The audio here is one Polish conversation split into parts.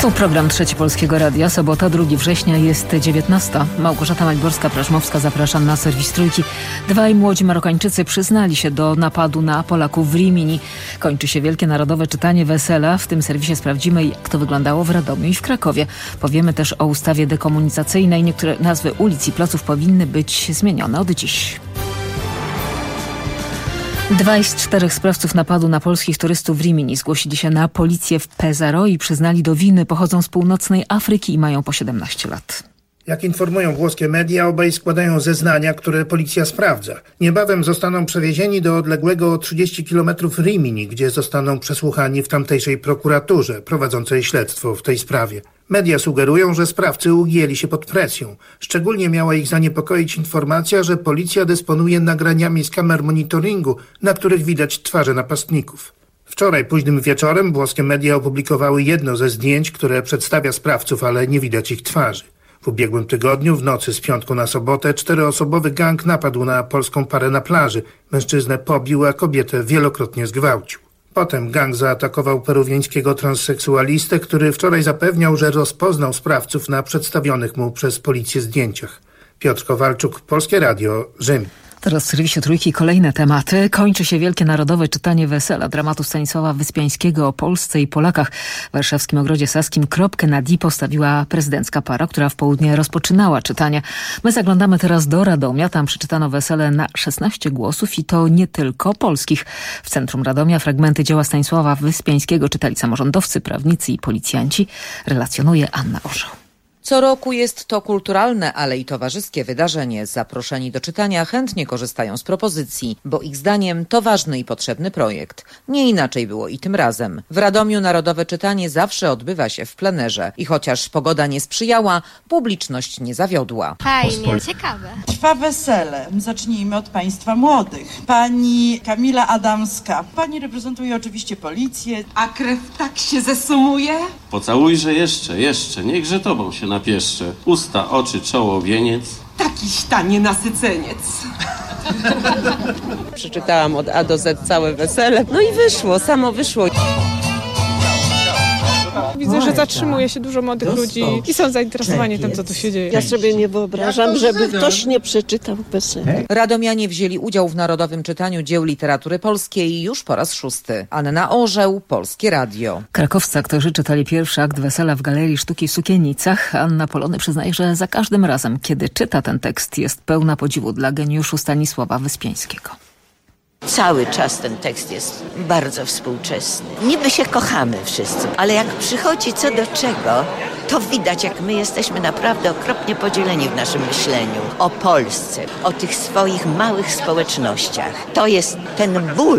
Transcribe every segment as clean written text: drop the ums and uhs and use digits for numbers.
Tu program Trzeci Polskiego Radia. Sobota, 2 września, jest 19. Małgorzata Maćborska-Prażmowska, zapraszam na serwis Trójki. Dwaj młodzi Marokańczycy przyznali się do napadu na Polaków w Rimini. Kończy się wielkie narodowe czytanie Wesela. W tym serwisie sprawdzimy, jak to wyglądało w Radomiu i w Krakowie. Powiemy też o ustawie dekomunizacyjnej. Niektóre nazwy ulic i placów powinny być zmienione od dziś. 2 z 4 sprawców napadu na polskich turystów w Rimini zgłosili się na policję w Pesaro i przyznali do winy. Pochodzą z północnej Afryki i mają po 17 lat. Jak informują włoskie media, obaj składają zeznania, które policja sprawdza. Niebawem zostaną przewiezieni do odległego o 30 km Rimini, gdzie zostaną przesłuchani w tamtejszej prokuraturze prowadzącej śledztwo w tej sprawie. Media sugerują, że sprawcy ugięli się pod presją. Szczególnie miała ich zaniepokoić informacja, że policja dysponuje nagraniami z kamer monitoringu, na których widać twarze napastników. Wczoraj późnym wieczorem włoskie media opublikowały jedno ze zdjęć, które przedstawia sprawców, ale nie widać ich twarzy. W ubiegłym tygodniu, w nocy z piątku na sobotę, 4-osobowy gang napadł na polską parę na plaży. Mężczyznę pobił, a kobietę wielokrotnie zgwałcił. Potem gang zaatakował peruwiańskiego transseksualistę, który wczoraj zapewniał, że rozpoznał sprawców na przedstawionych mu przez policję zdjęciach. Piotr Kowalczuk, Polskie Radio, Rzym. Teraz w serwisie Trójki kolejne tematy. Kończy się wielkie narodowe czytanie Wesela, dramatu Stanisława Wyspiańskiego o Polsce i Polakach. W warszawskim Ogrodzie Saskim kropkę nad i postawiła prezydencka para, która w południe rozpoczynała czytanie. My zaglądamy teraz do Radomia. Tam przeczytano Wesele na 16 głosów i to nie tylko polskich. W centrum Radomia fragmenty dzieła Stanisława Wyspiańskiego czytali samorządowcy, prawnicy i policjanci. Relacjonuje Anna Orzeł. Co roku jest to kulturalne, ale i towarzyskie wydarzenie. Zaproszeni do czytania chętnie korzystają z propozycji, bo ich zdaniem to ważny i potrzebny projekt. Nie inaczej było i tym razem. W Radomiu narodowe czytanie zawsze odbywa się w plenerze i chociaż pogoda nie sprzyjała, publiczność nie zawiodła. Fajnie, ciekawe. Trwa wesele. Zacznijmy od państwa młodych. Pani Kamila Adamska. Pani reprezentuje oczywiście policję. A krew tak się zesumuje? Pocałujże jeszcze, niechże tobą się napieszcze. Usta, oczy, czoło, wieniec. Takiś tanie nasyceniec. Przeczytałam od A do Z całe wesele. No i wyszło, samo wyszło. Widzę, że zatrzymuje się dużo młodych ludzi i są zainteresowani tym, co tu się dzieje. Ja sobie nie wyobrażam, żeby ktoś nie przeczytał wesele. Radomianie wzięli udział w narodowym czytaniu dzieł literatury polskiej już po raz 6. Anna Orzeł, Polskie Radio. Krakowscy aktorzy czytali pierwszy akt Wesela w Galerii Sztuki w Sukienicach. Anna Polony przyznaje, że za każdym razem, kiedy czyta ten tekst, jest pełna podziwu dla geniuszu Stanisława Wyspiańskiego. Cały czas ten tekst jest bardzo współczesny. Niby się kochamy wszyscy, ale jak przychodzi co do czego, to widać, jak my jesteśmy naprawdę okropnie podzieleni w naszym myśleniu o Polsce, o tych swoich małych społecznościach. To jest ten ból,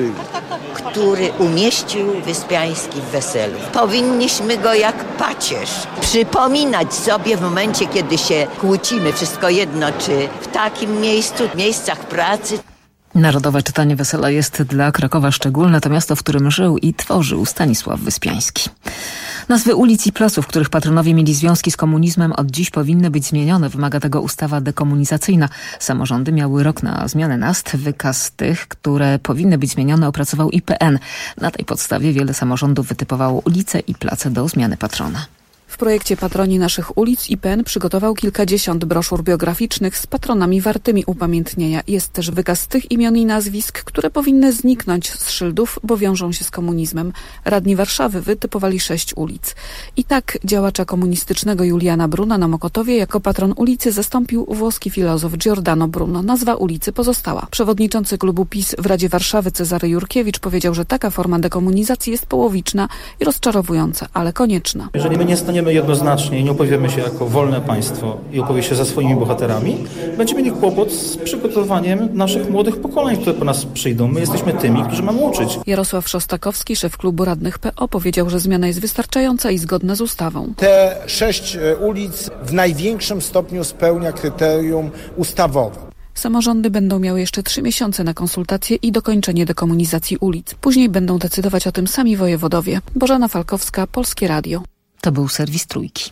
który umieścił Wyspiański w Weselu. Powinniśmy go jak pacierz przypominać sobie w momencie, kiedy się kłócimy, wszystko jedno, czy w takim miejscu, miejscach pracy. Narodowe czytanie Wesela jest dla Krakowa szczególne. To miasto, w którym żył i tworzył Stanisław Wyspiański. Nazwy ulic i placów, których patronowie mieli związki z komunizmem, od dziś powinny być zmienione. Wymaga tego ustawa dekomunizacyjna. Samorządy miały rok na zmianę nazw. Wykaz tych, które powinny być zmienione, opracował IPN. Na tej podstawie wiele samorządów wytypowało ulice i place do zmiany patrona. W projekcie Patroni naszych ulic IPN przygotował kilkadziesiąt broszur biograficznych z patronami wartymi upamiętnienia. Jest też wykaz tych imion i nazwisk, które powinny zniknąć z szyldów, bo wiążą się z komunizmem. Radni Warszawy wytypowali 6 ulic. I tak działacza komunistycznego Juliana Bruna na Mokotowie jako patron ulicy zastąpił włoski filozof Giordano Bruno. Nazwa ulicy pozostała. Przewodniczący klubu PiS w Radzie Warszawy Cezary Jurkiewicz powiedział, że taka forma dekomunizacji jest połowiczna i rozczarowująca, ale konieczna. Jeżeli my nie staniemy jednoznacznie i nie opowiemy się jako wolne państwo i opowie się za swoimi bohaterami, będziemy mieli kłopot z przygotowaniem naszych młodych pokoleń, które po nas przyjdą. My jesteśmy tymi, którzy mamy uczyć. Jarosław Szostakowski, szef klubu radnych PO, powiedział, że zmiana jest wystarczająca i zgodna z ustawą. Te 6 ulic w największym stopniu spełnia kryterium ustawowe. Samorządy będą miały jeszcze 3 miesiące na konsultacje i dokończenie dekomunizacji ulic. Później będą decydować o tym sami wojewodowie. Bożena Falkowska, Polskie Radio. To był serwis Trójki.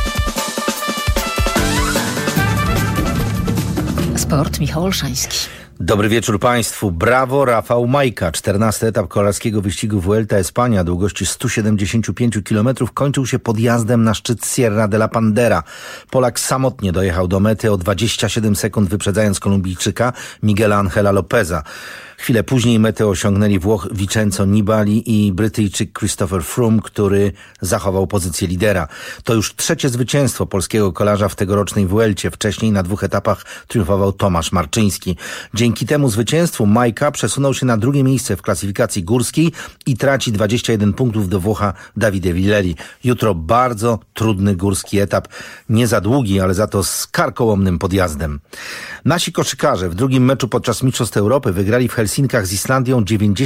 Sport, Michał Olszański. Dobry wieczór Państwu. Brawo Rafał Majka. 14. etap kolarskiego wyścigu Vuelta España długości 175 km kończył się podjazdem na szczyt Sierra de la Pandera. Polak samotnie dojechał do mety o 27 sekund wyprzedzając Kolumbijczyka Miguela Angela Lopeza. Chwilę później metę osiągnęli Włoch Vincenzo Nibali i Brytyjczyk Christopher Froome, który zachował pozycję lidera. To już trzecie zwycięstwo polskiego kolarza w tegorocznej Vuelcie. Wcześniej na 2 etapach triumfował Tomasz Marczyński. Dzięki temu zwycięstwu Majka przesunął się na drugie miejsce w klasyfikacji górskiej i traci 21 punktów do Włocha Davide Villeli. Jutro bardzo trudny górski etap. Nie za długi, ale za to z karkołomnym podjazdem. Nasi koszykarze w drugim meczu podczas Mistrzostw Europy wygrali w Helsinkach z Islandią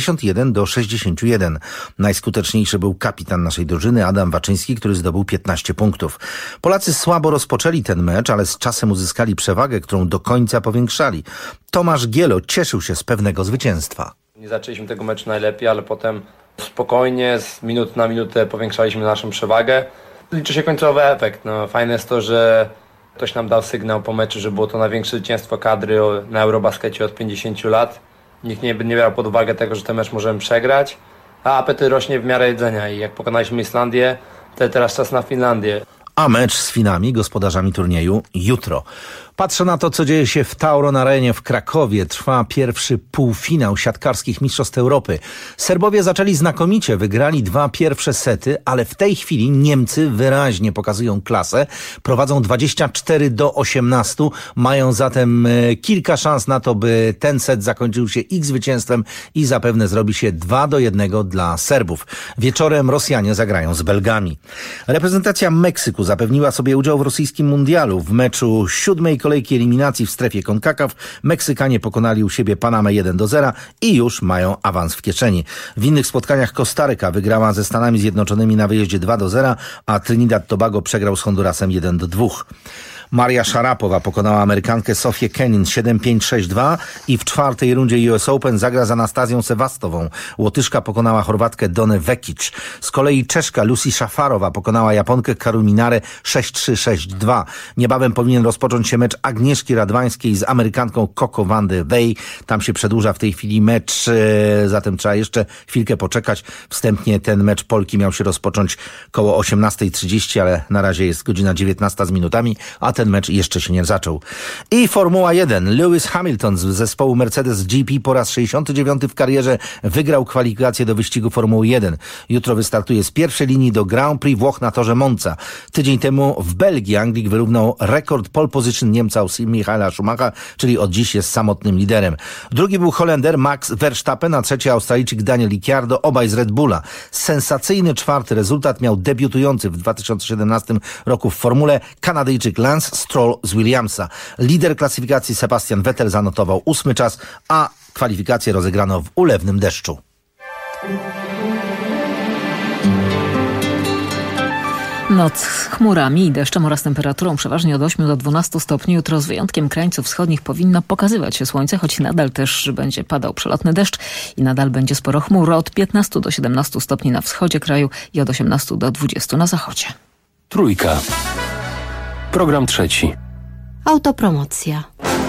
91-61. Najskuteczniejszy był kapitan naszej drużyny Adam Waczyński, który zdobył 15 punktów. Polacy słabo rozpoczęli ten mecz, ale z czasem uzyskali przewagę, którą do końca powiększali. Tomasz Gielo cieszył się z pewnego zwycięstwa. Nie zaczęliśmy tego meczu najlepiej, ale potem spokojnie, z minuty na minutę powiększaliśmy naszą przewagę. Liczy się końcowy efekt. Fajne jest to, że ktoś nam dał sygnał po meczu, że było to największe zwycięstwo kadry na Eurobaskecie od 50 lat. Nikt nie brał pod uwagę tego, że ten mecz możemy przegrać, a apetyt rośnie w miarę jedzenia i jak pokonaliśmy Islandię, to teraz czas na Finlandię. A mecz z Finami, gospodarzami turnieju, jutro. Patrzę na to, co dzieje się w Tauron Arenie w Krakowie. Trwa pierwszy półfinał siatkarskich Mistrzostw Europy. Serbowie zaczęli znakomicie, wygrali 2 pierwsze sety, ale w tej chwili Niemcy wyraźnie pokazują klasę. Prowadzą 24-18. Mają zatem kilka szans na to, by ten set zakończył się ich zwycięstwem i zapewne zrobi się 2-1 dla Serbów. Wieczorem Rosjanie zagrają z Belgami. Reprezentacja Meksyku zapewniła sobie udział w rosyjskim mundialu. W meczu 7. kolejki eliminacji w strefie CONCACAF Meksykanie pokonali u siebie Panamę 1-0 i już mają awans w kieszeni. W innych spotkaniach Kostaryka wygrała ze Stanami Zjednoczonymi na wyjeździe 2-0, a Trinidad Tobago przegrał z Hondurasem 1-2. Maria Szarapowa pokonała Amerykankę Sofię Kenin 7-5-6-2 i w 4. rundzie US Open zagra z Anastazją Sewastową. Łotyszka pokonała Chorwatkę Donę Vekic. Z kolei Czeszka Lucy Szafarowa pokonała Japonkę Karu Minare 6-3-6-2. Niebawem powinien rozpocząć się mecz Agnieszki Radwańskiej z Amerykanką Coco Van de Wey. Tam się przedłuża w tej chwili mecz, zatem trzeba jeszcze chwilkę poczekać. Wstępnie ten mecz Polki miał się rozpocząć koło 18:30, ale na razie jest godzina 19 z minutami, a ten mecz jeszcze się nie zaczął. I Formuła 1. Lewis Hamilton z zespołu Mercedes GP po raz 69 w karierze wygrał kwalifikacje do wyścigu Formuły 1. Jutro wystartuje z pierwszej linii do Grand Prix Włoch na torze Monza. Tydzień temu w Belgii Anglik wyrównał rekord pole position Niemca Michaela Schumachera, czyli od dziś jest samotnym liderem. Drugi był Holender Max Verstappen, a trzeci Australijczyk Daniel Ricciardo, obaj z Red Bulla. Sensacyjny 4. rezultat miał debiutujący w 2017 roku w formule Kanadyjczyk Lance Stroll z Williamsa. Lider klasyfikacji Sebastian Vettel zanotował 8. czas, a kwalifikacje rozegrano w ulewnym deszczu. Noc z chmurami i deszczem oraz temperaturą przeważnie od 8 do 12 stopni. Jutro z wyjątkiem krańców wschodnich powinno pokazywać się słońce, choć nadal też będzie padał przelotny deszcz i nadal będzie sporo chmur. Od 15 do 17 stopni na wschodzie kraju i od 18 do 20 na zachodzie. Trójka. Program trzeci. Autopromocja.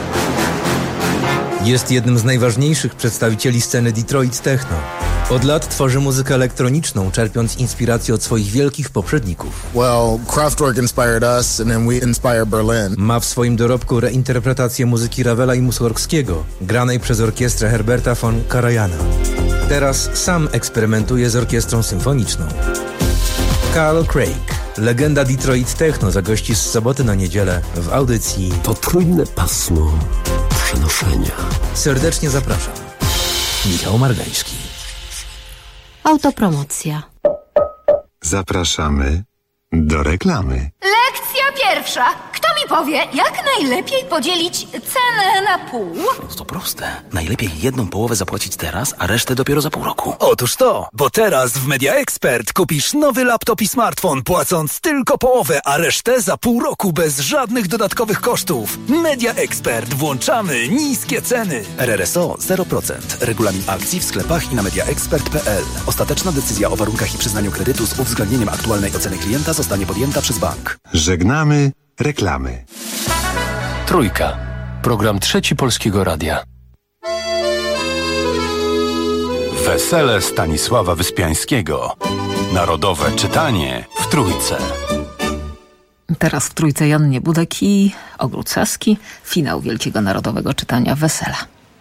Jest jednym z najważniejszych przedstawicieli sceny Detroit Techno. Od lat tworzy muzykę elektroniczną, czerpiąc inspirację od swoich wielkich poprzedników. Kraftwerk inspired us and then we inspire Berlin. Ma w swoim dorobku reinterpretację muzyki Ravela i Mussorgskiego, granej przez orkiestrę Herberta von Karajana. Teraz sam eksperymentuje z orkiestrą symfoniczną. Carl Craig, legenda Detroit Techno, zagości z soboty na niedzielę w audycji To trójne pasmo przenoszenia. Serdecznie zapraszam. Michał Margański. Autopromocja. Zapraszamy do reklamy. Lekcja pierwsza. Kto mi powie, jak najlepiej podzielić cenę na pół? To proste. Najlepiej jedną połowę zapłacić teraz, a resztę dopiero za pół roku. Otóż to, bo teraz w Media Expert kupisz nowy laptop i smartfon, płacąc tylko połowę, a resztę za pół roku bez żadnych dodatkowych kosztów. Media Expert. Włączamy niskie ceny. RRSO 0%. Regulamin akcji w sklepach i na mediaexpert.pl. Ostateczna decyzja o warunkach i przyznaniu kredytu z uwzględnieniem aktualnej oceny klienta zostanie podjęta przez bank. Żegnamy reklamy. Trójka. Program trzeci Polskiego Radia. Wesele Stanisława Wyspiańskiego. Narodowe czytanie w Trójce. Teraz w Trójce Jan Niebudek i Ogród Saski. Finał Wielkiego Narodowego Czytania Wesela.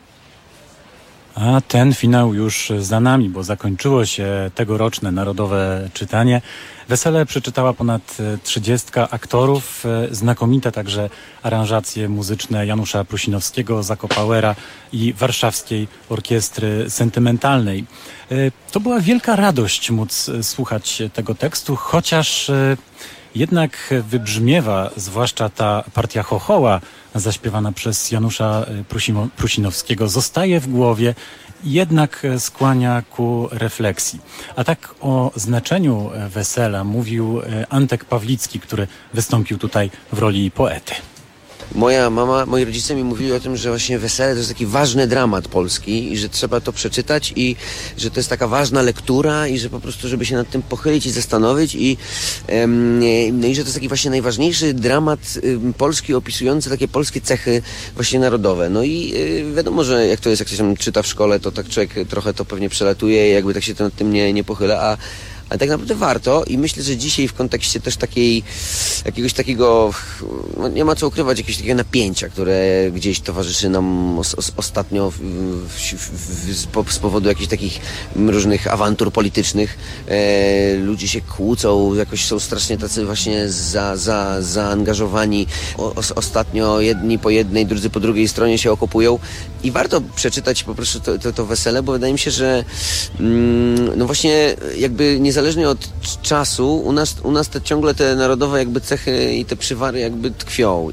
A ten finał już za nami, bo zakończyło się tegoroczne Narodowe Czytanie. Wesele przeczytała ponad 30 aktorów, znakomite także aranżacje muzyczne Janusza Prusinowskiego, Zakopałera i Warszawskiej Orkiestry Sentymentalnej. To była wielka radość móc słuchać tego tekstu, chociaż jednak wybrzmiewa, zwłaszcza ta partia chochoła zaśpiewana przez Janusza Prusinowskiego, zostaje w głowie i jednak skłania ku refleksji. A tak o znaczeniu wesela mówił Antek Pawlicki, który wystąpił tutaj w roli poety. Moja mama, moi rodzice mi mówili o tym, że właśnie wesele to jest taki ważny dramat polski i że trzeba to przeczytać i że to jest taka ważna lektura i że po prostu, żeby się nad tym pochylić i zastanowić no i że to jest taki właśnie najważniejszy dramat polski opisujący takie polskie cechy właśnie narodowe. No i wiadomo, że jak to jest, jak się tam czyta w szkole, to tak człowiek trochę to pewnie przelatuje i jakby tak się nad tym nie pochyla, ale tak naprawdę warto i myślę, że dzisiaj w kontekście też jakiegoś takiego, no nie ma co ukrywać, jakiegoś takiego napięcia, które gdzieś towarzyszy nam ostatnio z powodu jakichś takich różnych awantur politycznych. Ludzie się kłócą, jakoś są strasznie tacy właśnie zaangażowani. Ostatnio jedni po jednej, drudzy po drugiej stronie się okopują i warto przeczytać po prostu to wesele, bo wydaje mi się, że no właśnie jakby niezależnie od czasu u nas ciągle te narodowe jakby cechy i te przywary jakby tkwią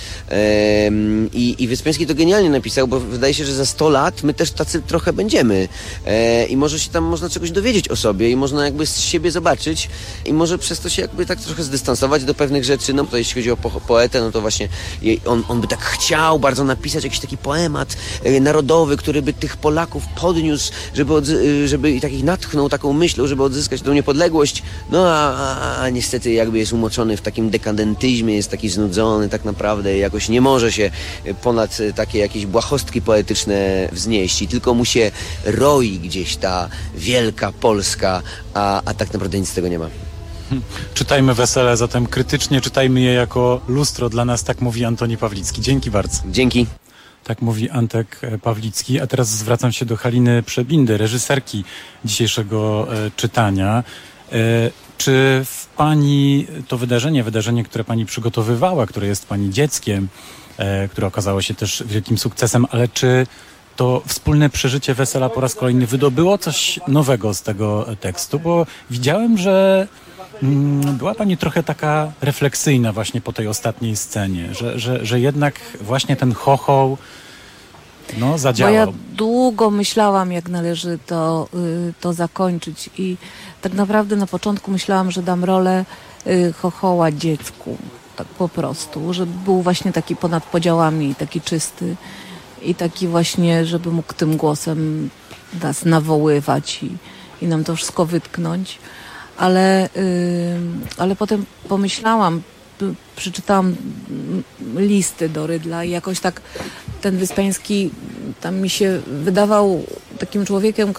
i Wyspiański to genialnie napisał, bo wydaje się, że za 100 lat my też tacy trochę będziemy i może się tam można czegoś dowiedzieć o sobie i można jakby z siebie zobaczyć i może przez to się jakby tak trochę zdystansować do pewnych rzeczy. No to jeśli chodzi o poetę, no to właśnie on by tak chciał bardzo napisać jakiś taki poemat narodowy, który by tych Polaków podniósł, żeby i takich natchnął taką myślą, żeby odzyskać tą niepodległość, no a niestety jakby jest umoczony w takim dekadentyzmie, jest taki znudzony tak naprawdę, jakoś nie może się ponad takie jakieś błahostki poetyczne wznieść i tylko mu się roi gdzieś ta wielka Polska, a tak naprawdę nic z tego nie ma. Czytajmy wesele zatem krytycznie, czytajmy je jako lustro dla nas, tak mówi Antoni Pawlicki. Dzięki bardzo. Dzięki. Tak mówi Antek Pawlicki, a teraz zwracam się do Haliny Przebindy, reżyserki dzisiejszego czytania. Czy w pani to wydarzenie, które pani przygotowywała, które jest pani dzieckiem, które okazało się też wielkim sukcesem, ale czy to wspólne przeżycie wesela po raz kolejny wydobyło coś nowego z tego tekstu? Bo widziałem, że była pani trochę taka refleksyjna właśnie po tej ostatniej scenie, że jednak właśnie ten chochoł zadziałał. Bo ja długo myślałam, jak należy to zakończyć i tak naprawdę na początku myślałam, że dam rolę chochoła dziecku, tak po prostu, żeby był właśnie taki ponad podziałami, taki czysty i taki właśnie, żeby mógł tym głosem nas nawoływać i nam to wszystko wytknąć. Ale potem pomyślałam, przeczytałam listy do Rydla i jakoś tak ten Wyspiański tam mi się wydawał takim człowiekiem,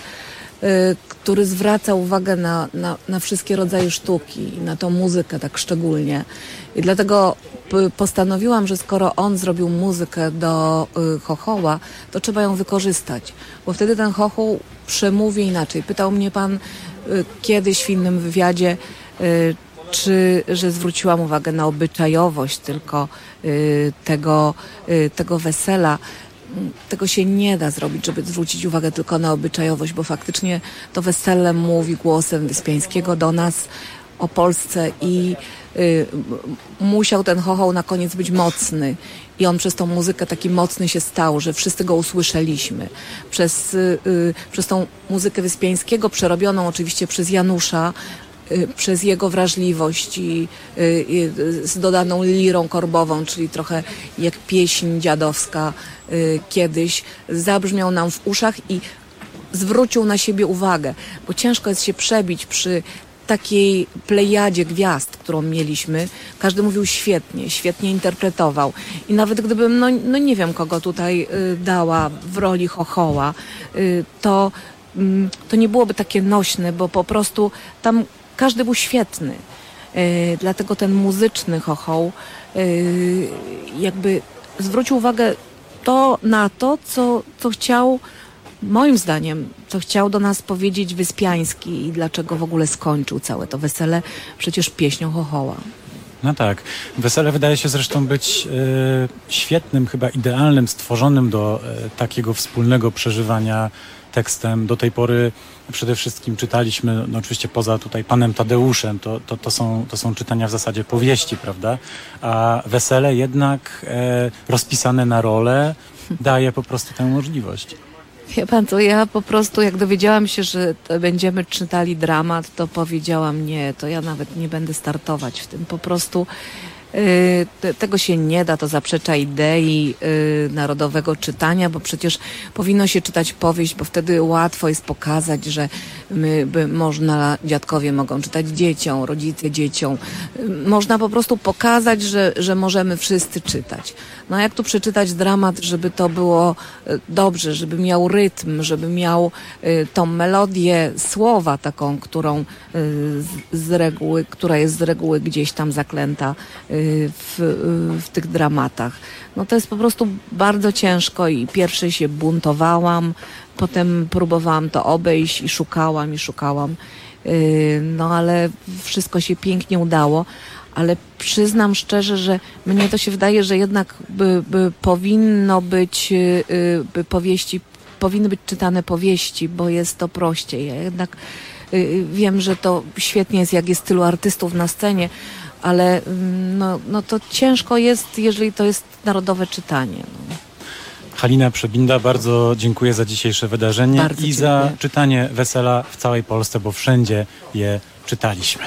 który zwraca uwagę na wszystkie rodzaje sztuki, na tą muzykę tak szczególnie. I dlatego postanowiłam, że skoro on zrobił muzykę do chochoła, to trzeba ją wykorzystać, bo wtedy ten chochoł przemówi inaczej. Pytał mnie pan kiedyś w innym wywiadzie, że zwróciłam uwagę na obyczajowość tylko tego wesela. Tego się nie da zrobić, żeby zwrócić uwagę tylko na obyczajowość, bo faktycznie to wesele mówi głosem Wyspiańskiego do nas o Polsce i musiał ten chochoł na koniec być mocny i on przez tą muzykę taki mocny się stał, że wszyscy go usłyszeliśmy. Przez tą muzykę Wyspiańskiego, przerobioną oczywiście przez Janusza, przez jego wrażliwość i z dodaną lirą korbową, czyli trochę jak pieśń dziadowska kiedyś, zabrzmiał nam w uszach i zwrócił na siebie uwagę, bo ciężko jest się przebić przy takiej plejadzie gwiazd, którą mieliśmy. Każdy mówił świetnie interpretował. I nawet gdybym, nie wiem kogo tutaj dała w roli chochoła, to to nie byłoby takie nośne, bo po prostu tam każdy był świetny. Dlatego ten muzyczny chochoł jakby zwrócił uwagę na to, co chciał, moim zdaniem, co chciał do nas powiedzieć Wyspiański i dlaczego w ogóle skończył całe to wesele przecież pieśnią chochoła. No tak. Wesele wydaje się zresztą być świetnym, chyba idealnym, stworzonym do takiego wspólnego przeżywania tekstem. Do tej pory przede wszystkim czytaliśmy, no oczywiście poza tutaj Panem Tadeuszem, to są czytania w zasadzie powieści, prawda? A wesele jednak rozpisane na role daje po prostu tę możliwość. Wie pan, to ja po prostu jak dowiedziałam się, że będziemy czytali dramat, to powiedziałam nie, to ja nawet nie będę startować w tym. Po prostu tego się nie da, to zaprzecza idei narodowego czytania, bo przecież powinno się czytać powieść, bo wtedy łatwo jest pokazać, że dziadkowie mogą czytać dzieciom, rodzice dzieciom. Można po prostu pokazać, że możemy wszyscy czytać. No a jak tu przeczytać dramat, żeby to było dobrze, żeby miał rytm, żeby miał tą melodię słowa taką, która jest z reguły gdzieś tam zaklęta w tych dramatach. No to jest po prostu bardzo ciężko i pierwszy się buntowałam, potem próbowałam to obejść i szukałam. No ale wszystko się pięknie udało. Ale przyznam szczerze, że mnie to się wydaje, że jednak powinny być czytane powieści, bo jest to prościej. Ja jednak wiem, że to świetnie jest, jak jest tylu artystów na scenie, ale no to ciężko jest, jeżeli to jest narodowe czytanie. No. Halina Przebinda, bardzo dziękuję za dzisiejsze wydarzenie Bardzo i za czytanie wesela w całej Polsce, bo wszędzie je czytaliśmy.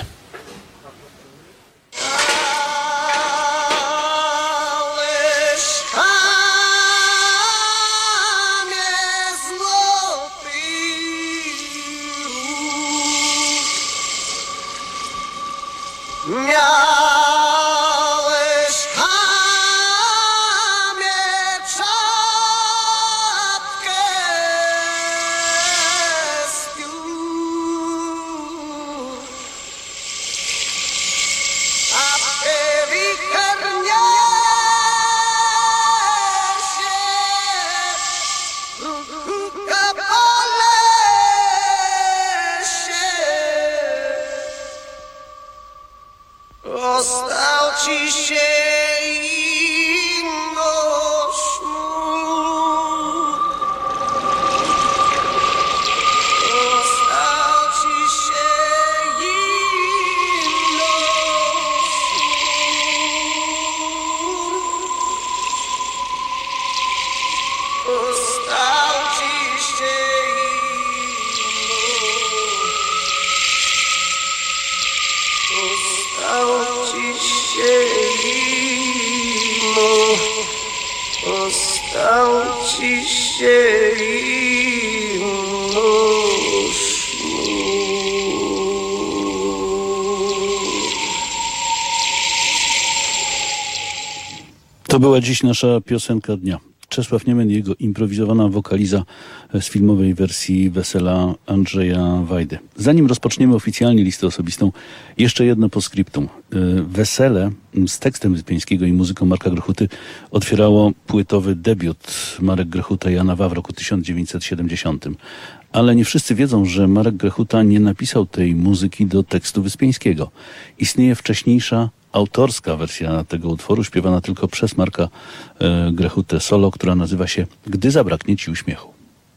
To była dziś nasza piosenka dnia. Czesław Niemen i jego improwizowana wokaliza z filmowej wersji wesela Andrzeja Wajdy. Zanim rozpoczniemy oficjalnie listę osobistą, jeszcze jedno postscriptum. Wesele z tekstem Wyspiańskiego i muzyką Marka Grechuty otwierało płytowy debiut Marek Grechuta i Jana Wawra w roku 1970. Ale nie wszyscy wiedzą, że Marek Grechuta nie napisał tej muzyki do tekstu Wyspiańskiego. Istnieje wcześniejsza autorska wersja tego utworu, śpiewana tylko przez Marka Grechutę solo, która nazywa się Gdy zabraknie ci uśmiechu.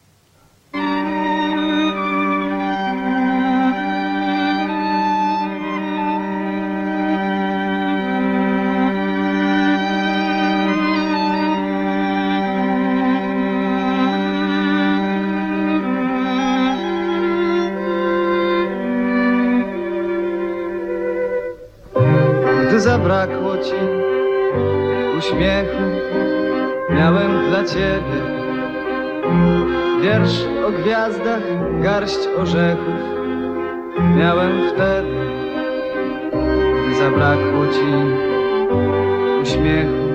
Zabrakło ci uśmiechu, miałem dla ciebie wiersz o gwiazdach, garść orzechów. Miałem wtedy, gdy zabrakło ci uśmiechu.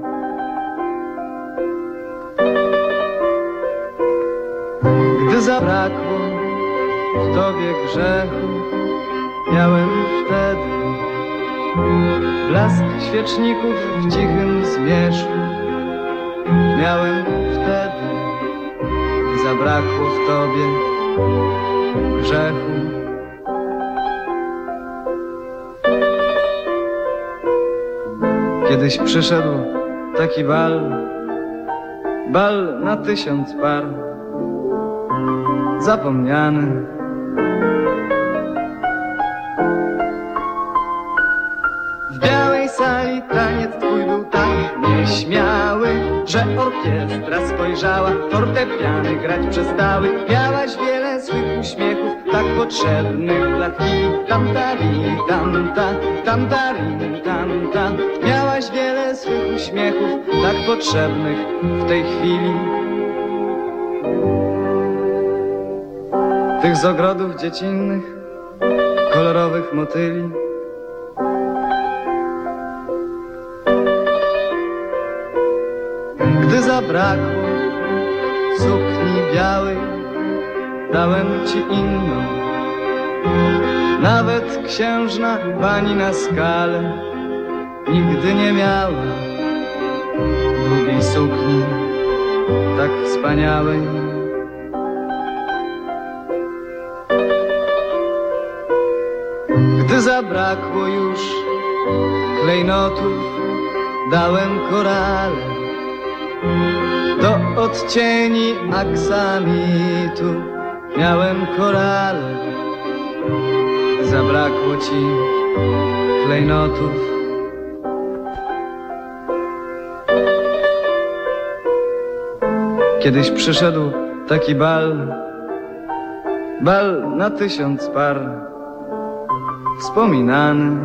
Gdy zabrakło zabrakło w tobie grzechu. Miałem wtedy blask świeczników w cichym zmierzchu. Miałem wtedy, zabrakło w tobie grzechu. Kiedyś przyszedł taki bal na 1000 par, zapomniany. W białej sali taniec twój był tak nieśmiały, że orkiestra spojrzała, fortepiany grać przestały. Miałaś wiele swych uśmiechów, tak potrzebnych dla chwili. Tam-tari, tam-ta, tam-tari, tam-ta. Miałaś wiele swych uśmiechów, tak potrzebnych w tej chwili. Tych z ogrodów dziecinnych, kolorowych motyli. Gdy zabrakło sukni białej, dałem ci inną. Nawet księżna pani na Skale nigdy nie miała długiej sukni tak wspaniałej. Gdy zabrakło już klejnotów, dałem korale do odcieni aksamitu. Miałem korale, zabrakło ci klejnotów. Kiedyś przyszedł taki bal na 1000 par, wspominany.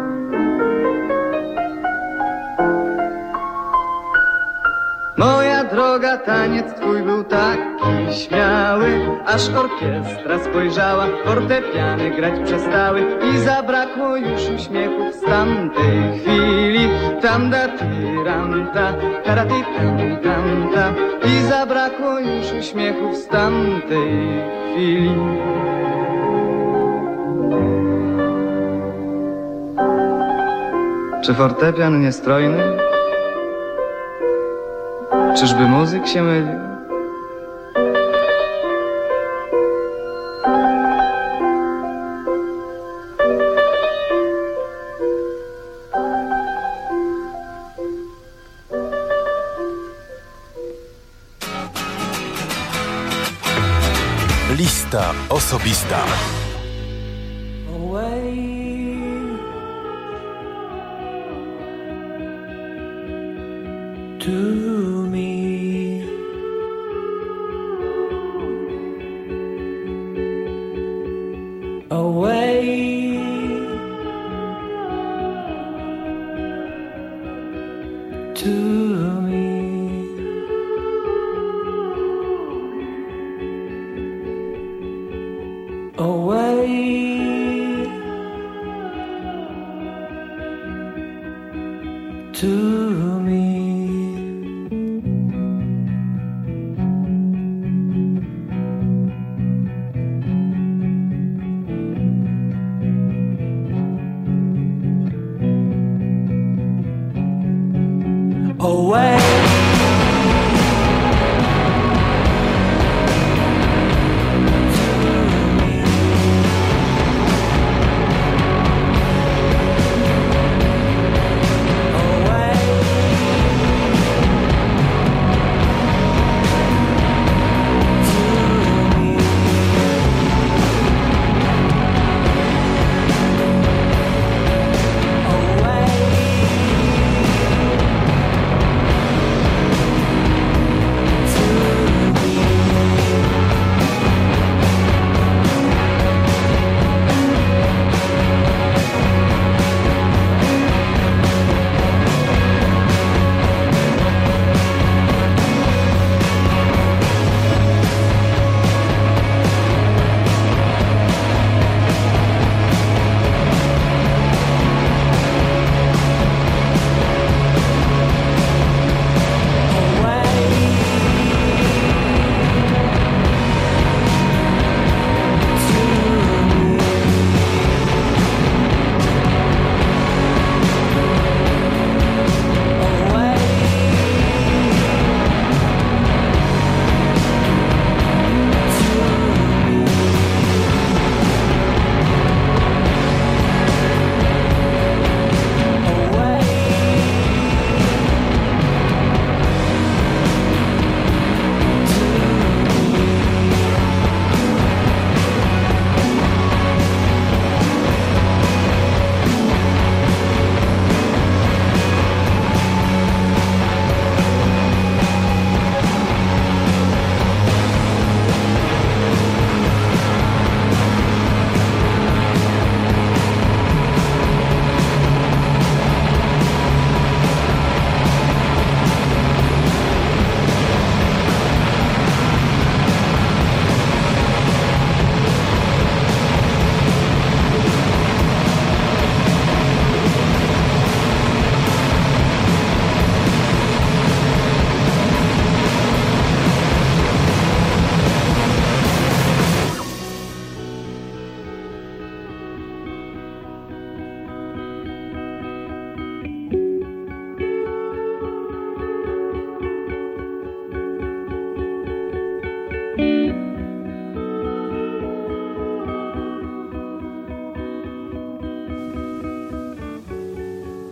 Moja droga, taniec twój był taki śmiały, aż orkiestra spojrzała, fortepiany grać przestały i zabrakło już uśmiechów z tamtej chwili. Tam-da-ti-ram-ta, tarati-tam-tam-ta. I zabrakło już uśmiechów z tamtej chwili. Czy fortepian niestrojny? Czyżby muzyk się mylił? Lista osobista. To me, away to me, away to me. Away.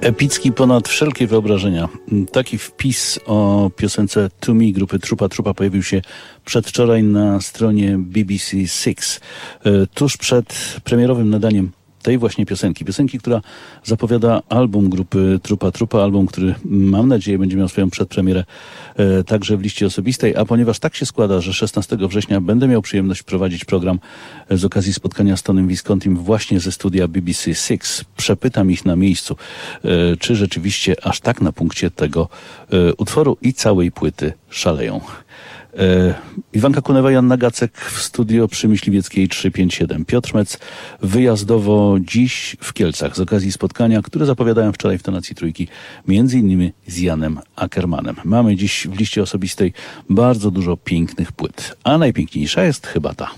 Epicki ponad wszelkie wyobrażenia. Taki wpis o piosence To Me grupy Trupa Trupa pojawił się przedwczoraj na stronie BBC Six, tuż przed premierowym nadaniem tej właśnie piosenki, która zapowiada album grupy Trupa Trupa, album, który mam nadzieję będzie miał swoją przedpremierę także w liście osobistej, a ponieważ tak się składa, że 16 września będę miał przyjemność prowadzić program z okazji spotkania z Tonym Viscontim właśnie ze studia BBC Six, przepytam ich na miejscu, czy rzeczywiście aż tak na punkcie tego utworu i całej płyty szaleją. Iwanka Kunewa, Joanna Gacek w studio przy Myśliwieckiej 357. Piotr Mec wyjazdowo dziś w Kielcach z okazji spotkania, które zapowiadałem wczoraj w tonacji trójki, między innymi z Janem Ackermanem. Mamy dziś w liście osobistej bardzo dużo pięknych płyt, a najpiękniejsza jest chyba ta.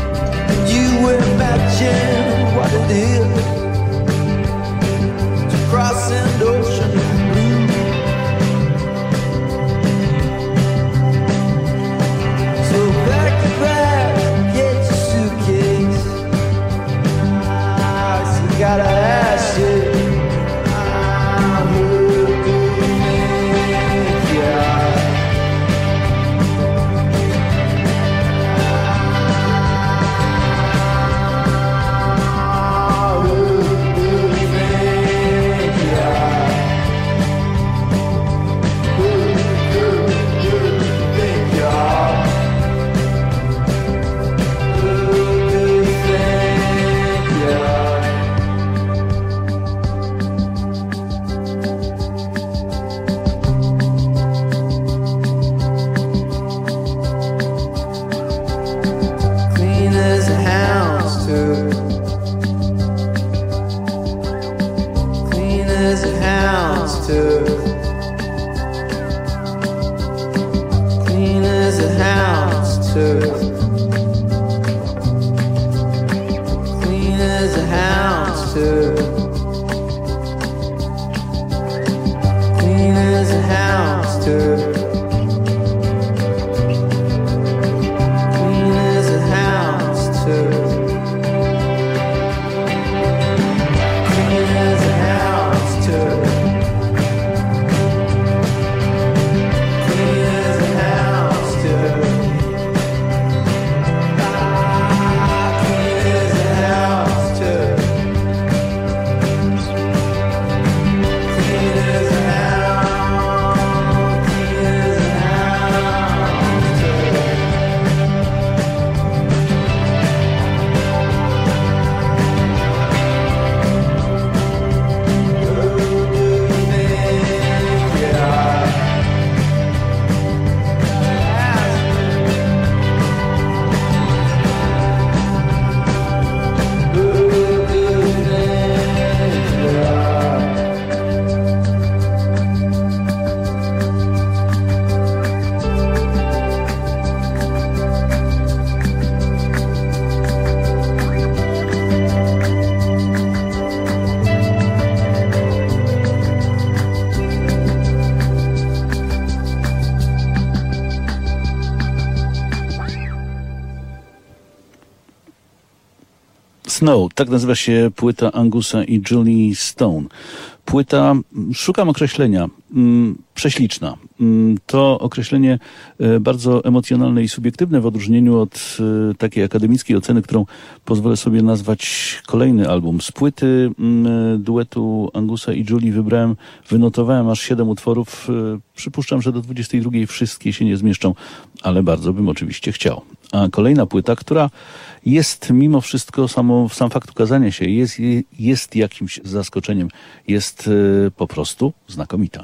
Imagine what it is to Snow, tak nazywa się płyta Angusa i Julie Stone. Płyta, szukam określenia, prześliczna. To określenie bardzo emocjonalne i subiektywne w odróżnieniu od takiej akademickiej oceny, którą pozwolę sobie nazwać kolejny album. Z płyty duetu Angusa i Julie wynotowałem aż 7 utworów. Przypuszczam, że do 22 wszystkie się nie zmieszczą, ale bardzo bym oczywiście chciał. A kolejna płyta, która jest mimo wszystko, sam fakt ukazania się, jest jakimś zaskoczeniem, jest po prostu znakomita.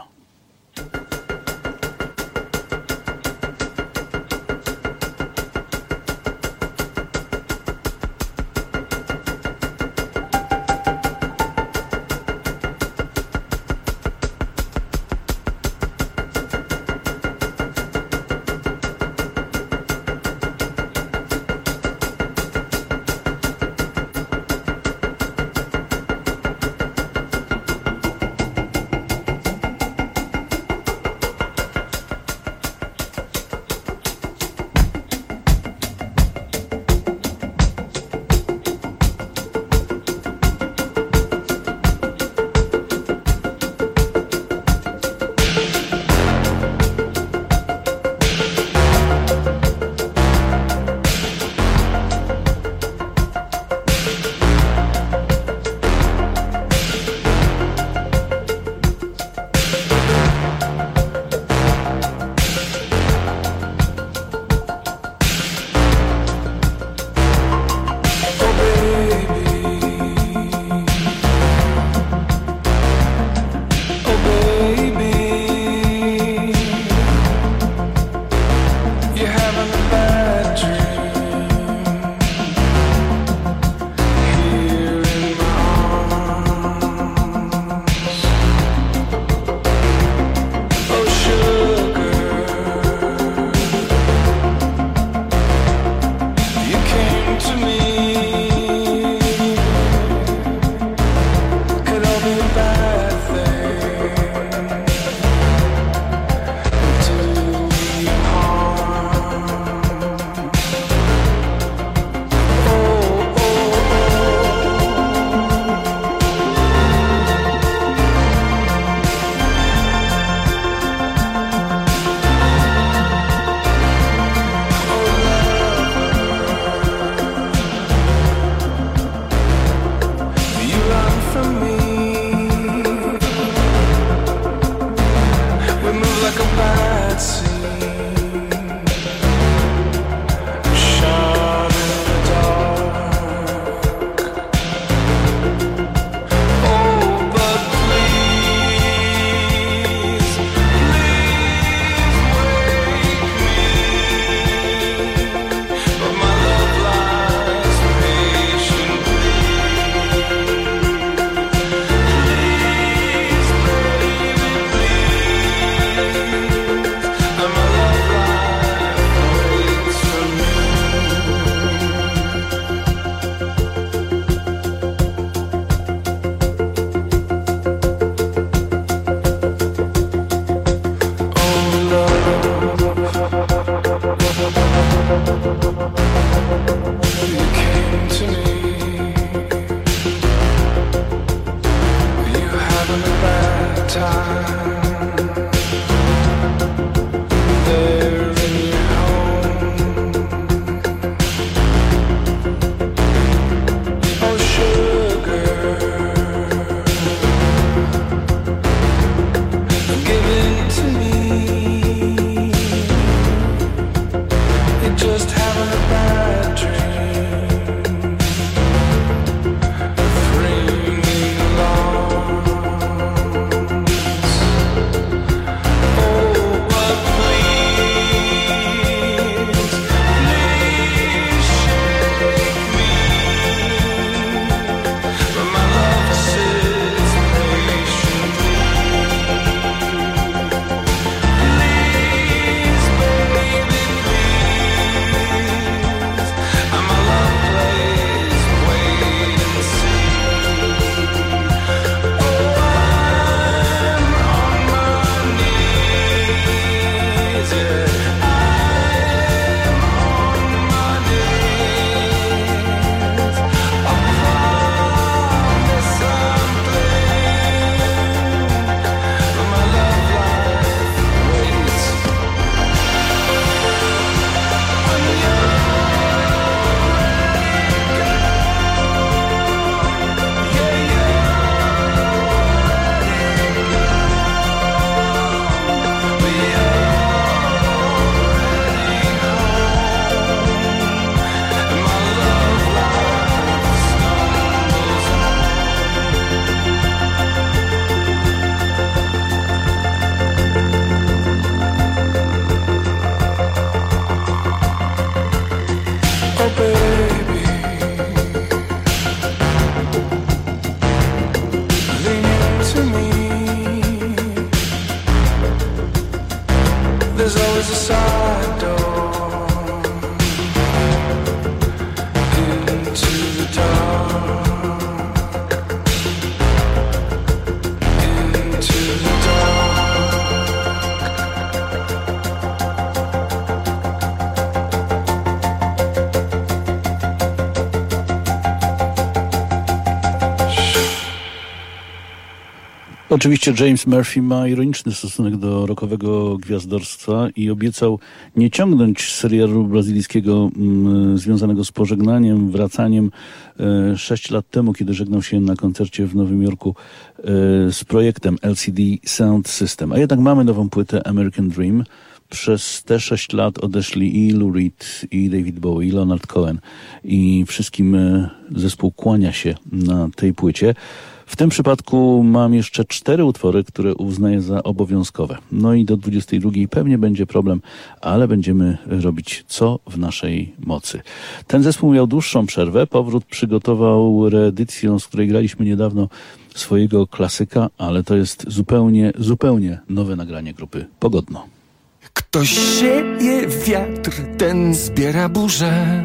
Oczywiście James Murphy ma ironiczny stosunek do rockowego gwiazdorstwa i obiecał nie ciągnąć serialu brazylijskiego związanego z pożegnaniem, wracaniem 6 lat temu, kiedy żegnał się na koncercie w Nowym Jorku z projektem LCD Sound System. A jednak mamy nową płytę American Dream. Przez te 6 lat odeszli i Lou Reed, i David Bowie, i Leonard Cohen, i wszystkim zespół kłania się na tej płycie. W tym przypadku mam jeszcze 4 utwory, które uznaję za obowiązkowe. No i do 22 pewnie będzie problem, ale będziemy robić co w naszej mocy. Ten zespół miał dłuższą przerwę. Powrót przygotował reedycję, z której graliśmy niedawno swojego klasyka, ale to jest zupełnie nowe nagranie grupy Pogodno. Ktoś sieje wiatr, ten zbiera burzę.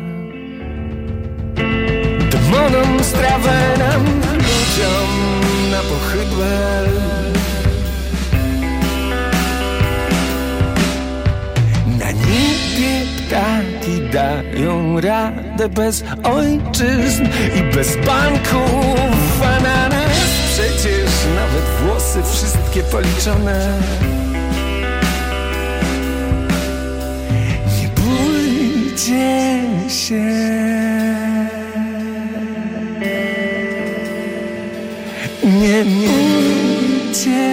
Demonom strawę nam, ludziom na pochybę. Na niebie ptaki dają radę bez ojczyzn i bez banków. A na nas przecież nawet włosy wszystkie policzone. Nie bójcie się. Nie miejcie.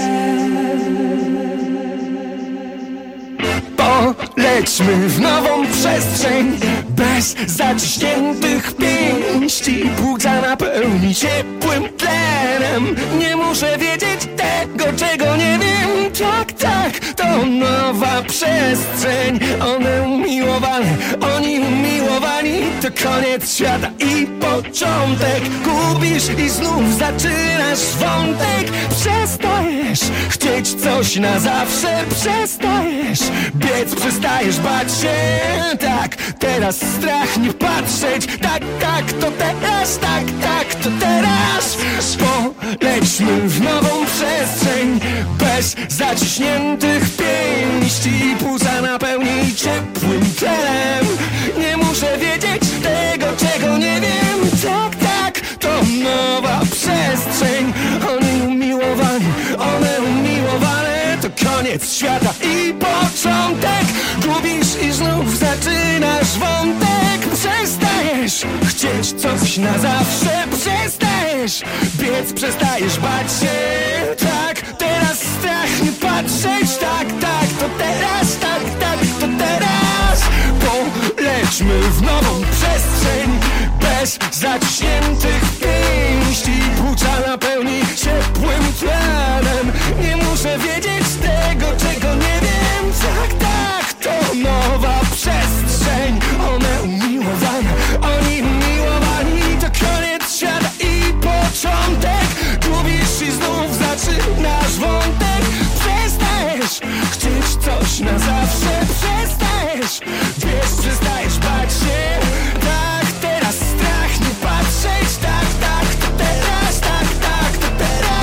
Polećmy w nową przestrzeń bez zaciśniętych pięści. Płuca napełni ciepłym tlenem. Nie muszę wiedzieć tego, czego nie wiem. Tak, to nowa przestrzeń. One umiłowane, oni umiłowani. To koniec świata i początek. Gubisz i znów zaczynasz wątek. Przestajesz chcieć coś na zawsze. Przestajesz biec, przestajesz bać się. Tak, teraz strach nie patrzeć. Tak, to teraz. Tak, to teraz. Polećmy w nową przestrzeń bez zaciśniętych pięści. Płuca napełni ciepłym tlenem. Nie muszę wiedzieć tego, czego nie wiem. Tak, to nowa przestrzeń. Oni umiłowani, one umiłowane. To koniec świata i początek. Gubisz i znów zaczynasz wątek. Przestajesz chcieć coś na zawsze. Przestajesz biec, przestajesz bać się. Tak, teraz strach nie patrzeć. Tak, to teraz. Tak, to teraz. Polećmy w nową przestrzeń bez zaciśniętych pięści. Płuca napełni ciepłym tlenem. Nie muszę wiedzieć tego, czego nie wiem. Tak, to nowa przestrzeń. One umiłowane, oni umiłowani. To koniec świata i początek. Gubisz i znów zaczynasz wątek. Przestajesz chcieć coś na zawsze. Przestajesz biec, przestajesz bać się. Tak, teraz strach nie patrzeć. Tak, to teraz. Tak, to teraz.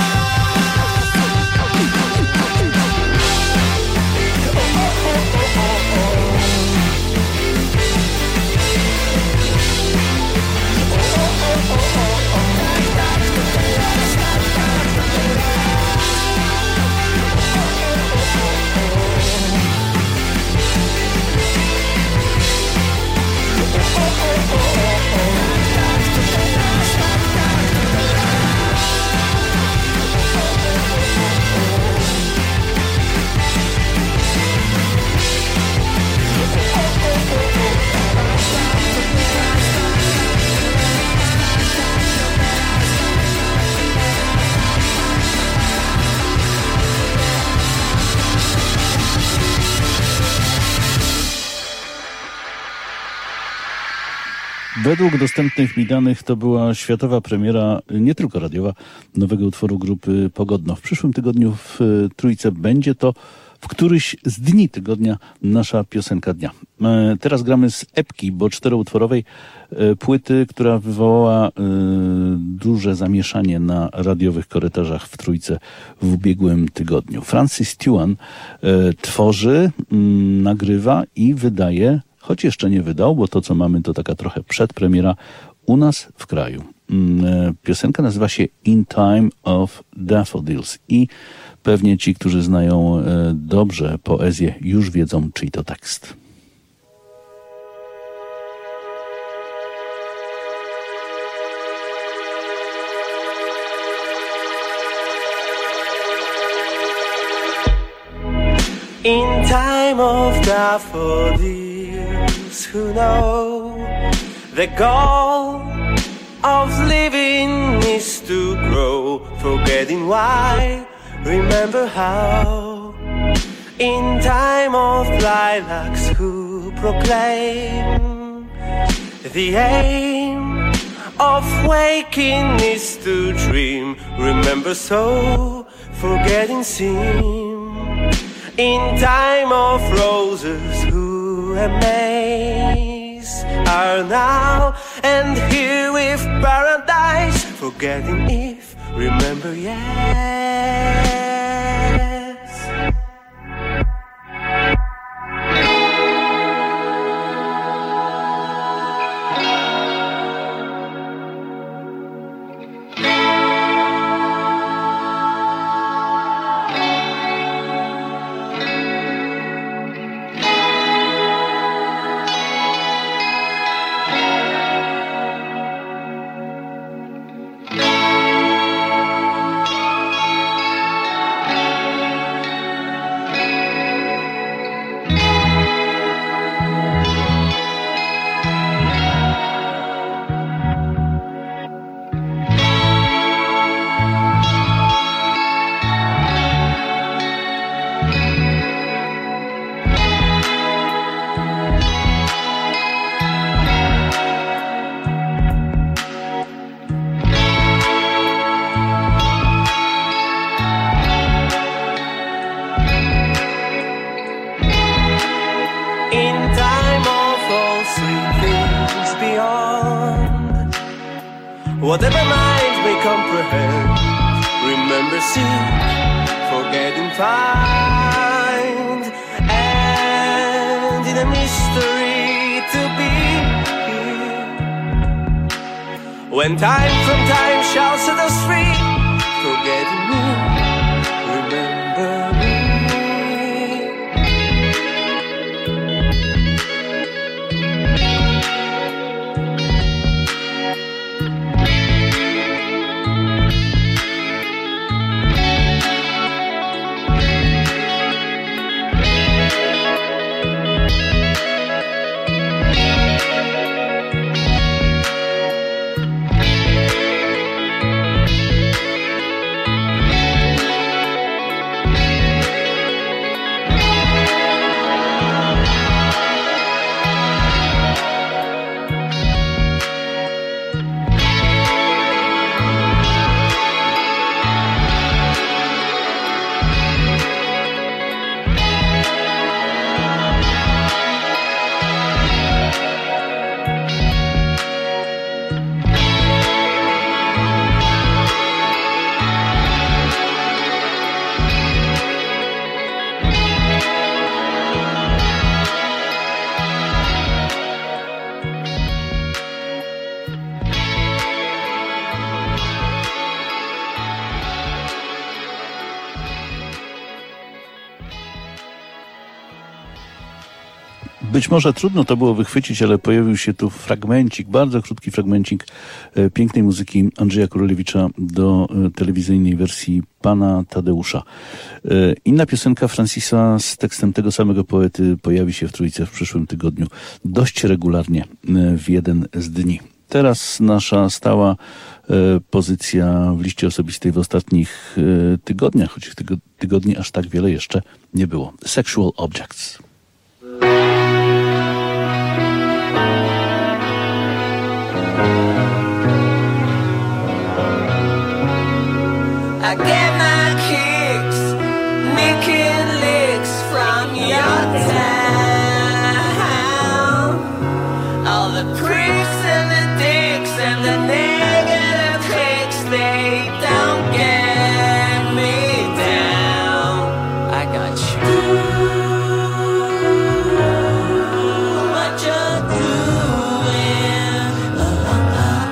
Według dostępnych mi danych to była światowa premiera, nie tylko radiowa, nowego utworu grupy Pogodno. W przyszłym tygodniu w Trójce będzie to w któryś z dni tygodnia nasza piosenka dnia. Teraz gramy z epki, bo 4-utworowej płyty, która wywołała duże zamieszanie na radiowych korytarzach w Trójce w ubiegłym tygodniu. Francis Tuan tworzy, nagrywa i wydaje, choć jeszcze nie wydał, bo to co mamy to taka trochę przedpremiera, u nas w kraju. Piosenka nazywa się In Time of Daffodils i pewnie ci, którzy znają dobrze poezję, już wiedzą, czyj to tekst. In time of daffodils, who know the goal of living is to grow, forgetting why, remember how. In time of lilacs, who proclaim the aim of waking is to dream, remember so, forgetting seem. In time of roses who amaze are now and here with paradise, forgetting if, remember yes. Whatever mind may comprehend, remember, seek, forgetting, find, and in a mystery to be. When time from time shall set us free, forgetting me, remember me. Być może trudno to było wychwycić, ale pojawił się tu fragmencik, bardzo krótki fragmencik pięknej muzyki Andrzeja Kurolewicza do telewizyjnej wersji Pana Tadeusza. Inna piosenka Francisa z tekstem tego samego poety pojawi się w Trójce w przyszłym tygodniu. Dość regularnie w jeden z dni. Teraz nasza stała pozycja w liście osobistej w ostatnich tygodniach, choć tych tygodni aż tak wiele jeszcze nie było. Sexual Objects. I get my kicks, making licks from your town. All the pricks and the dicks and the negative clicks, they don't get me down. I got you. What you're doing,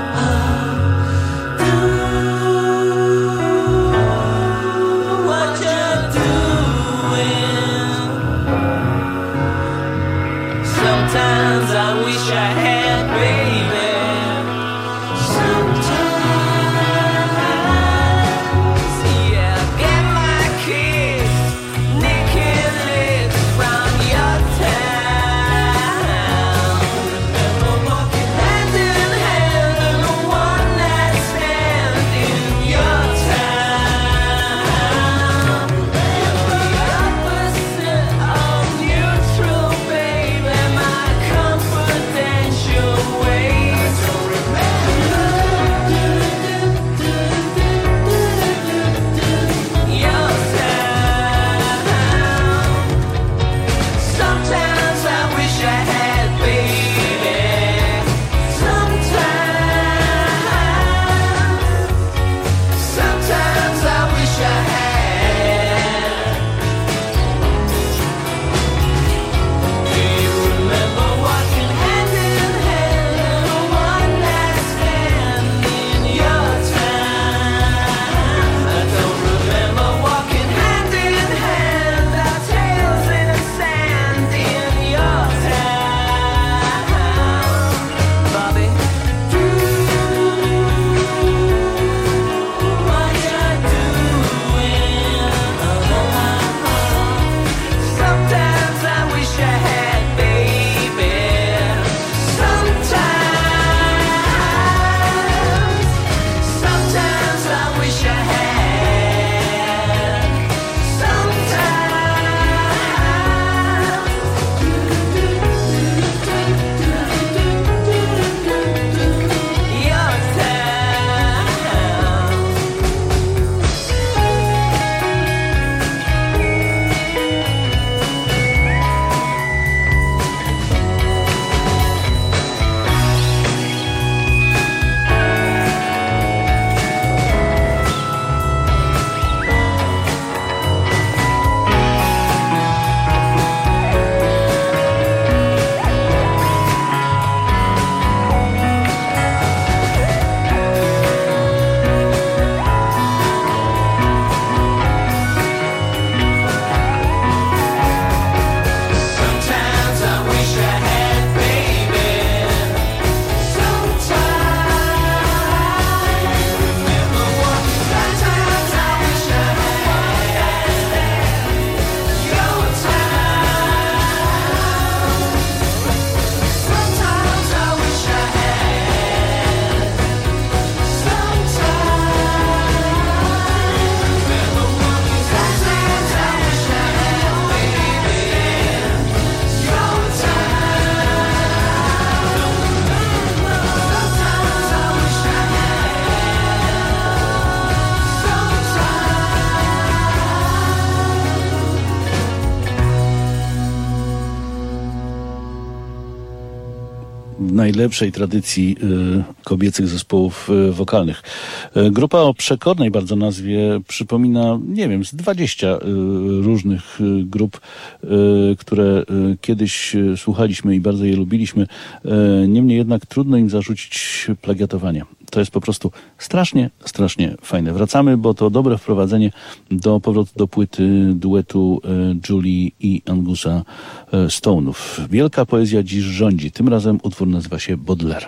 najlepszej tradycji kobiecych zespołów wokalnych. Grupa o przekornej bardzo nazwie przypomina, nie wiem, z 20 różnych grup, które kiedyś słuchaliśmy i bardzo je lubiliśmy. Niemniej jednak trudno im zarzucić plagiatowanie. To jest po prostu strasznie, strasznie fajne. Wracamy, bo to dobre wprowadzenie do powrotu do płyty duetu Julie i Angusa Stone'ów. Wielka poezja dziś rządzi. Tym razem utwór nazywa się Baudelaire.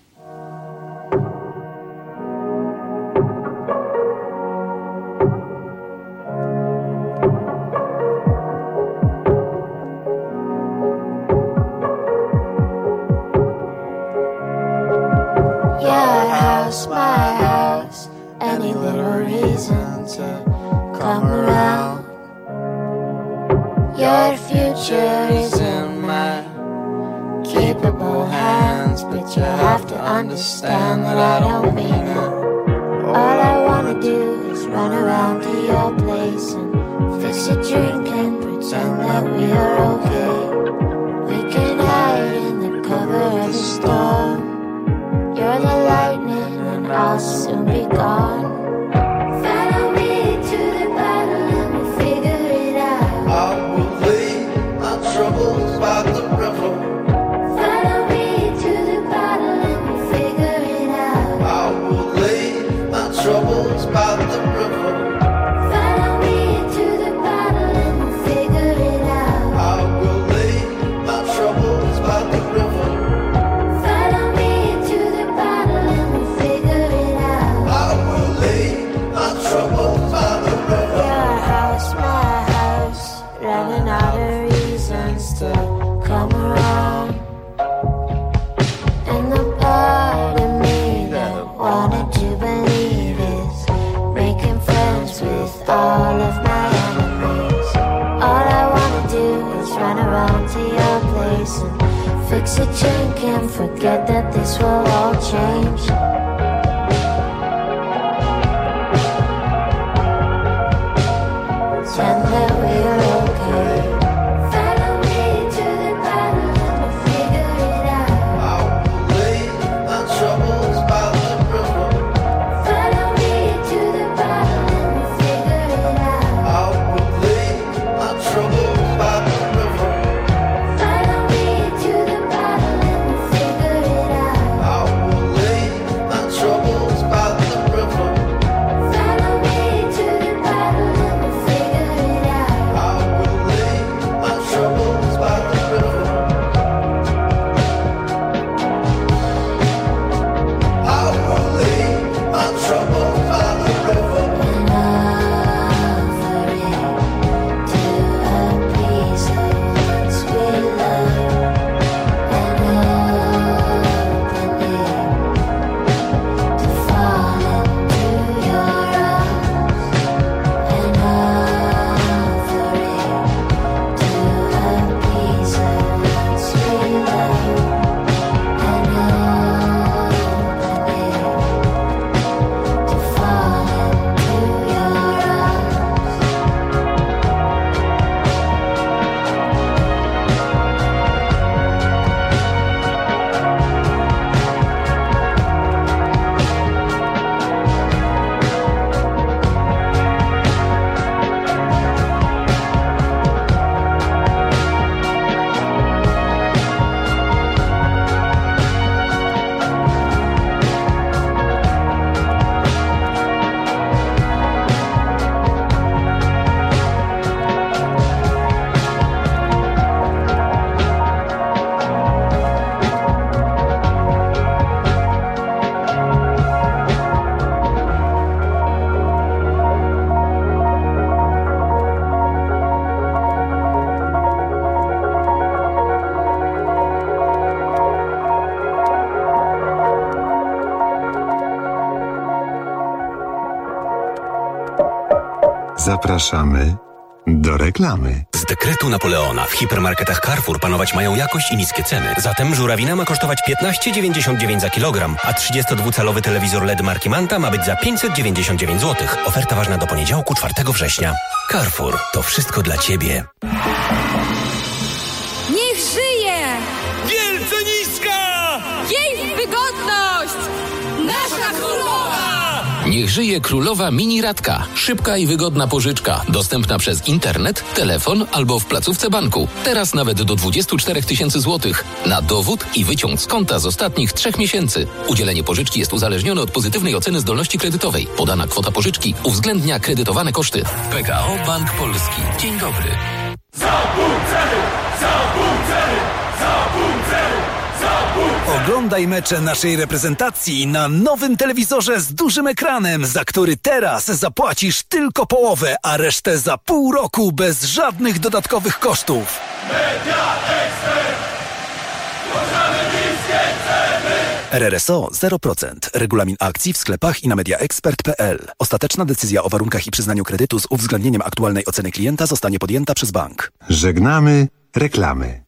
My house, any little reason to come around. Your future is in my capable hands, but you have to understand that I don't mean it. All I wanna do is run around to your place and fix a drink and pretend that we are okay. We can hide in the cover of the storm. You're the lightning and I'll soon be gone. Follow me to the bottle and we'll figure it out. I will leave my troubles by the river. Follow me to the bottle and we'll figure it out. I will leave my troubles by the river. Follow me to the bottle and we'll figure it out. I will leave my troubles by the river. Follow me to the bottle and we'll figure it out. I will leave my troubles by the river. Your house, my house, running out of reasons to come around. And the part of me that wanted to believe is making friends with all of my enemies. All I wanna do is run around to your place and fix a drink and forget that this will all change. Pretend that we're okay. Follow me to the bottle and we'll figure it out. I will leave my troubles by the river. Follow me to the bottle and we'll figure it out. I will leave my troubles by the river. Follow me to the bottle and we'll figure it out. I will leave my troubles by the river. Follow me to the bottle and we'll figure it out. I will leave my troubles by the river. I will leave my troubles by the river. And offer it to appease the ones we love. And open it to fall into your arms. And offer it to appease the ones we love. And open it to fall into your arms. Zapraszamy do reklamy. Z dekretu Napoleona w hipermarketach Carrefour panować mają jakość i niskie ceny. Zatem żurawina ma kosztować 15,99 za kilogram, a 32-calowy telewizor LED marki Manta ma być za 599 zł. Oferta ważna do poniedziałku 4 września. Carrefour. To wszystko dla Ciebie. Niech żyje! Wielce niska! Niech żyje królowa Mini Radka. Szybka i wygodna pożyczka. Dostępna przez internet, telefon albo w placówce banku. Teraz nawet do 24 000 złotych. Na dowód i wyciąg z konta z ostatnich 3 miesięcy. Udzielenie pożyczki jest uzależnione od pozytywnej oceny zdolności kredytowej. Podana kwota pożyczki uwzględnia kredytowane koszty. PKO Bank Polski. Dzień dobry. Oglądaj mecze naszej reprezentacji na nowym telewizorze z dużym ekranem, za który teraz zapłacisz tylko połowę, a resztę za pół roku bez żadnych dodatkowych kosztów. RRSO 0%. Regulamin akcji w sklepach i na mediaexpert.pl. Ostateczna decyzja o warunkach i przyznaniu kredytu z uwzględnieniem aktualnej oceny klienta zostanie podjęta przez bank. Żegnamy reklamy.